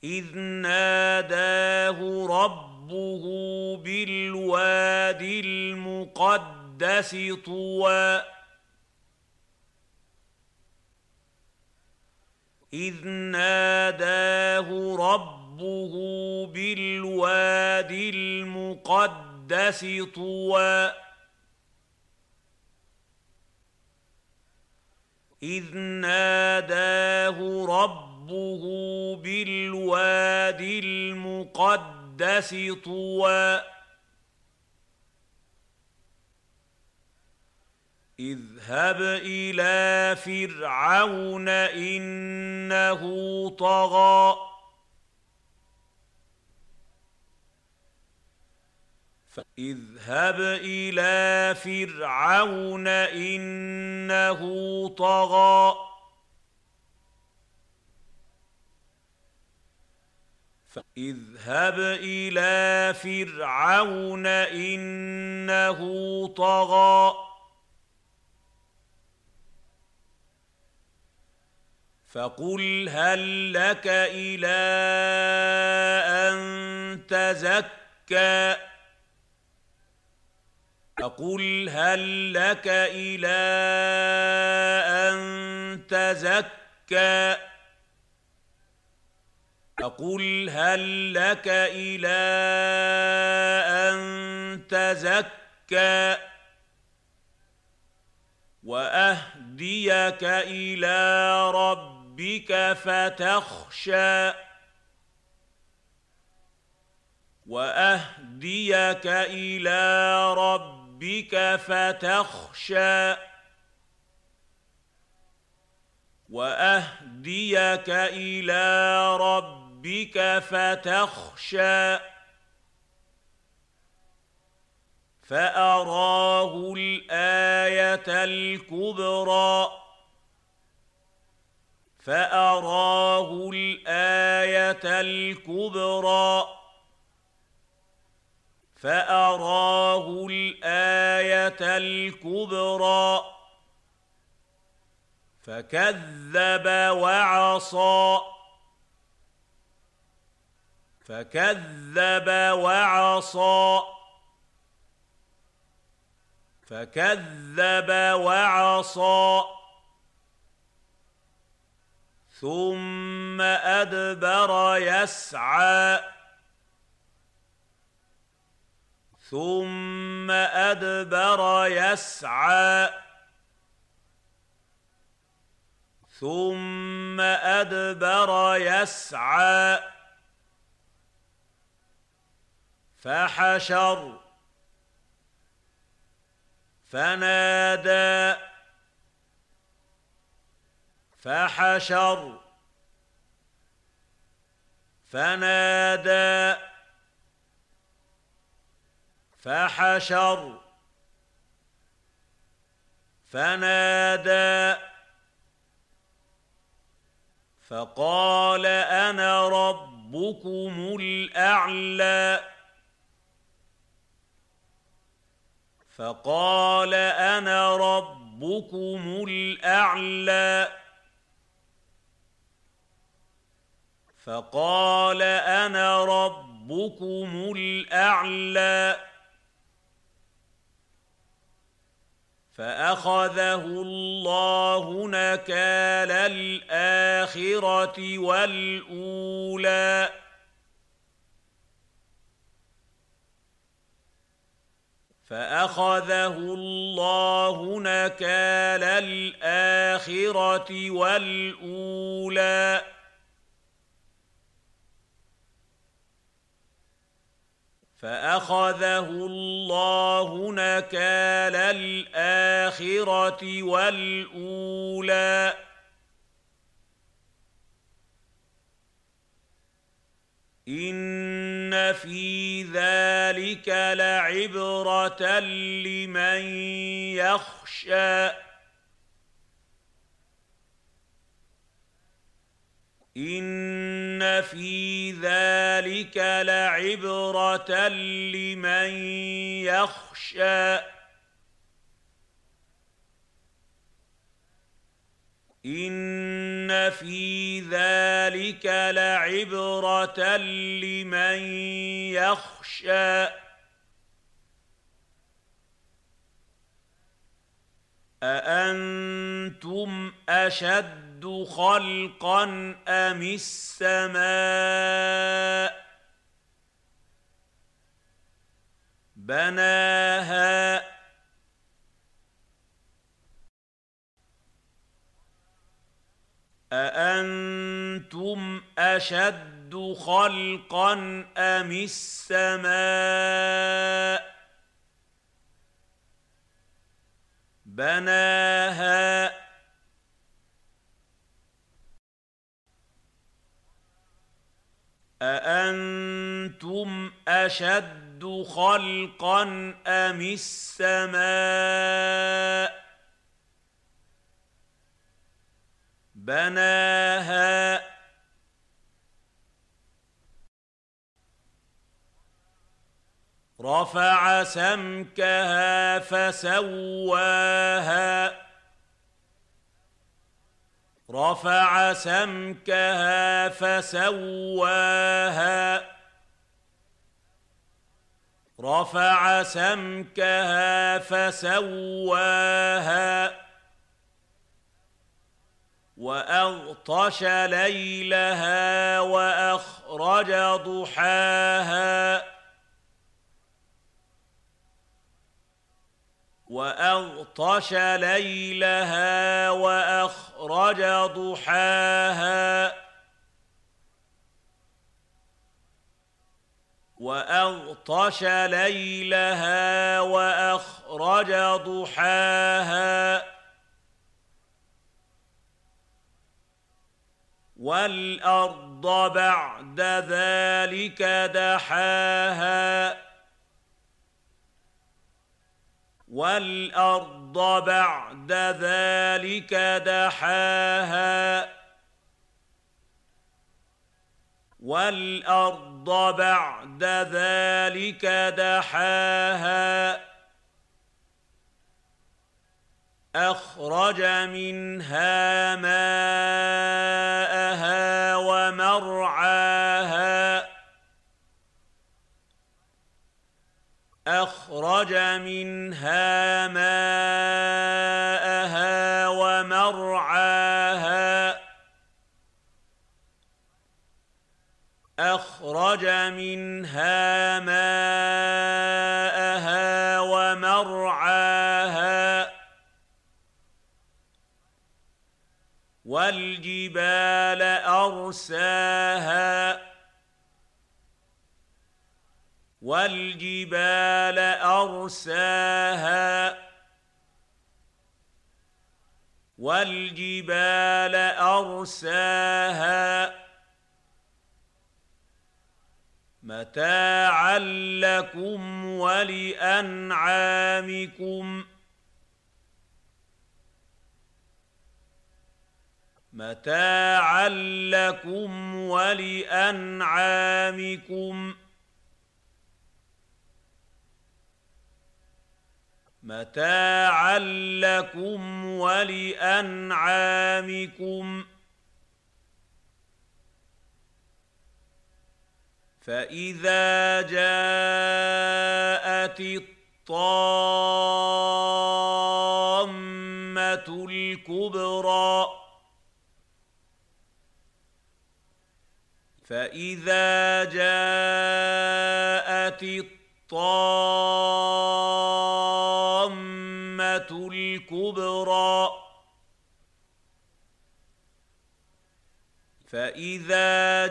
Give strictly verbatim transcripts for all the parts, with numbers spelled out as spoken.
إذ ناداه ربه بالواد المقدس طوى إذ ناداه ربه بالواد المقدس طوى إذ ناداه ربه بالواد المقدس طوى اذهب إلى فرعون إنه طغى اذهب إلى فرعون إنه طغى اذهب إلى فرعون إنه طغى فقل هل لك إلى أن تزكى فقل هل لك إلى أن تزكى فقل هل لك إلى أن تزكى وأهديك إلى ربك فتخشى وأهديك إلى ربك فتخشى وأهديك إلى ربك فتخشى فأراه الآية الكبرى فأراه الآية الكبرى فأراه الآية الكبرى فكذب وعصى فكذب وعصى فكذب وعصى ثم أدبر يسعى ثم أدبر يسعى ثم أدبر يسعى فحشر فنادى فحشر فنادى فحشر فنادى فقال أنا ربكم الأعلى فقال أنا ربكم الأعلى فقال أنا ربكم الأعلى فأخذه الله نكال الآخرة والأولى فأخذه الله نكال الآخرة والأولى فأخذه الله نكال الآخرة والأولى إن في ذلك لعبرة لمن يخشى إن في ذلك لعبرة لمن يخشى إن إن في ذلك لعبرة لمن يخشى أأنتم أشد خلقا أم السماء بناها أأنتم أشد خلقا أم السماء بناها أأنتم أشد خلقا أم السماء بناها رفع سمكها فسواها رفع سمكها فسواها رفع سمكها فسواها وأغطش ليلها وأخرج ضحاها وأغطش ليلها وأخرج ضحاها وأغطش ليلها وأخرج ضحاها والأرض بعد ذلك دحاها والأرض بعد ذلك دحاها والأرض بعد ذلك دحاها أخرج منها ماءها ومرعاها أخرج منها ماءها ومرعاها أخرج منها ماءها ومرعاها والجبال أرساها والجبال أرساها والجبال أرساها متاعا لكم ولأنعامكم متاعا لكم ولأنعامكم متاعا لكم ولأنعامكم فإذا جاءت الطامة الكبرى فإذا جاءت الطامة الكبرى فإذا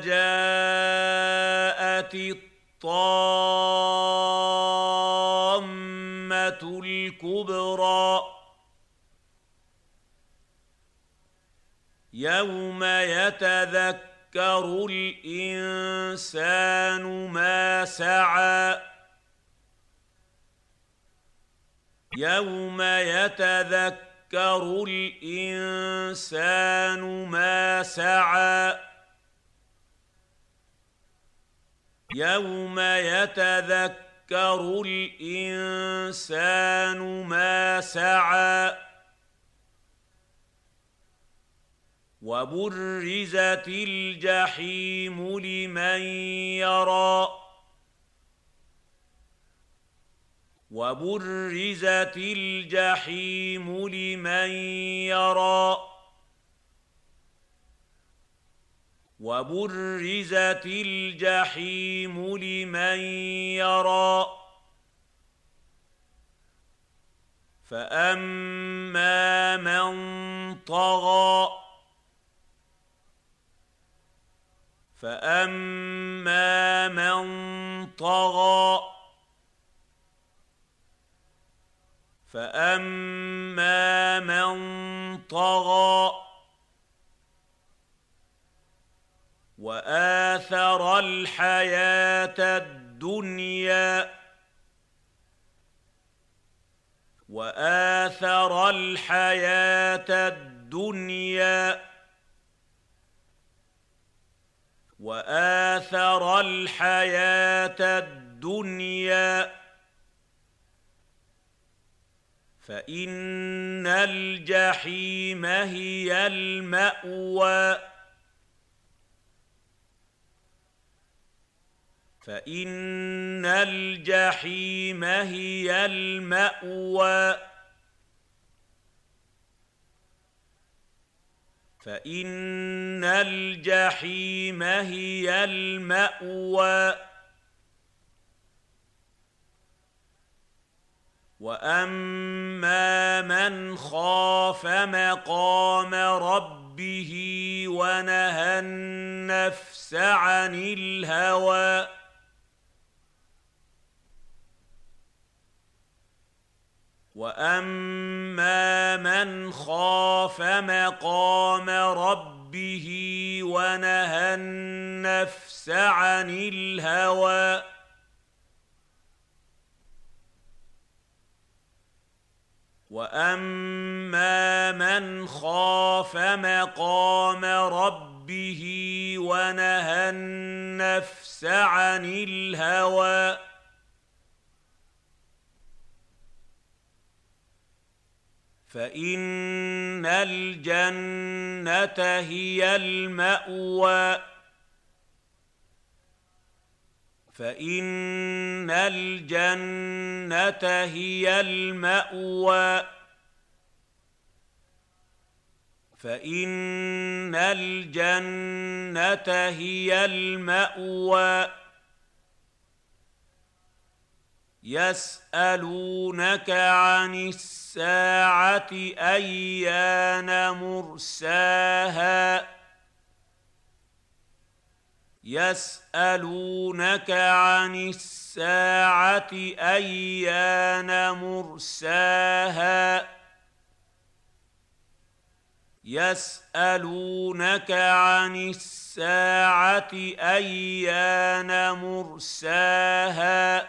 جاءت الطامة الكبرى يوم يتذكر يذكر الإنسان ما سعى يوم يتذكر الإنسان ما سعى يوم يتذكر الإنسان ما سعى وبرزت الجحيم لمن يرى وبرزت الجحيم لمن يرى وبرزت الجحيم لمن يرى فأما من طغى فأما من طغى فأما من طغى وآثر الحياة الدنيا وآثر الحياة الدنيا وآثر الحياة الدنيا فإن الجحيم هي المأوى فإن الجحيم هي المأوى فإن الجحيم هي المأوى وأما من خاف مقام ربه ونهى النفس عن الهوى وأما من خاف مقام ربه ونهى النفس عن الهوى وأما من خاف مقام ربه ونهى النفس عن الهوى فإن الجنة هي المأوى فإن الجنة هي المأوى فإن الجنة هي المأوى يسألونك عن الساعة أيان مرساها يسألونك عن الساعة أيان مرساها يسألونك عن الساعة أيان مرساها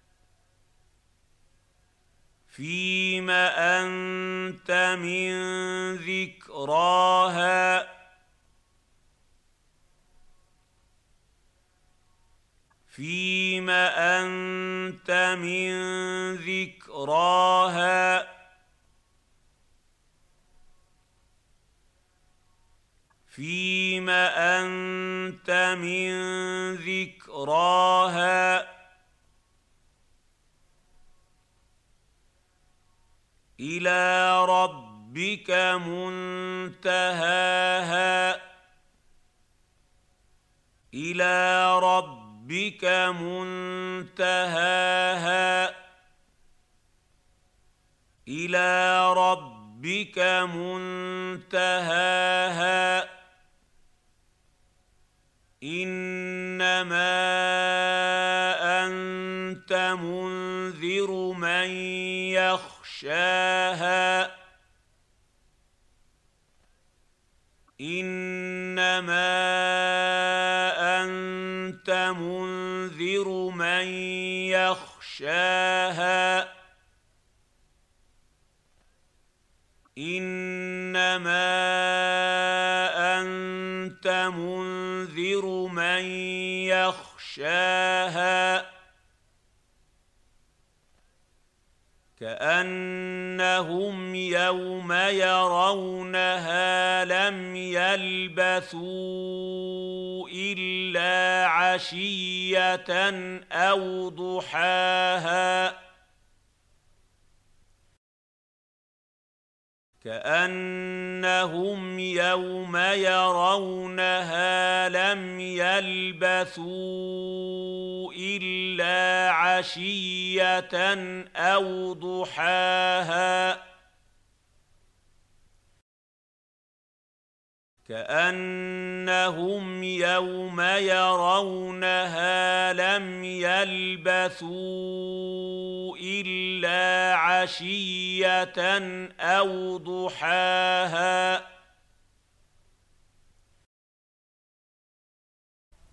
فيم أنت من ذكراها فيم أنت من ذكراها فيم أنت من ذكراها إلى ربك منتهاها إلى ربك منتهاها إلى ربك منتهاها إنما أنت منذر من يخشاها إنما أنت منذر من يخشاها إنما أنت منذر من يخشاها كأنهم يوم يرونها لم يلبثوا إلا عشية أو ضحاها كأنهم يوم يرونها لم يلبثوا إلا عشية أو ضحاها كأنهم يوم يرونها لم يلبثوا إلا عشية أو ضحاها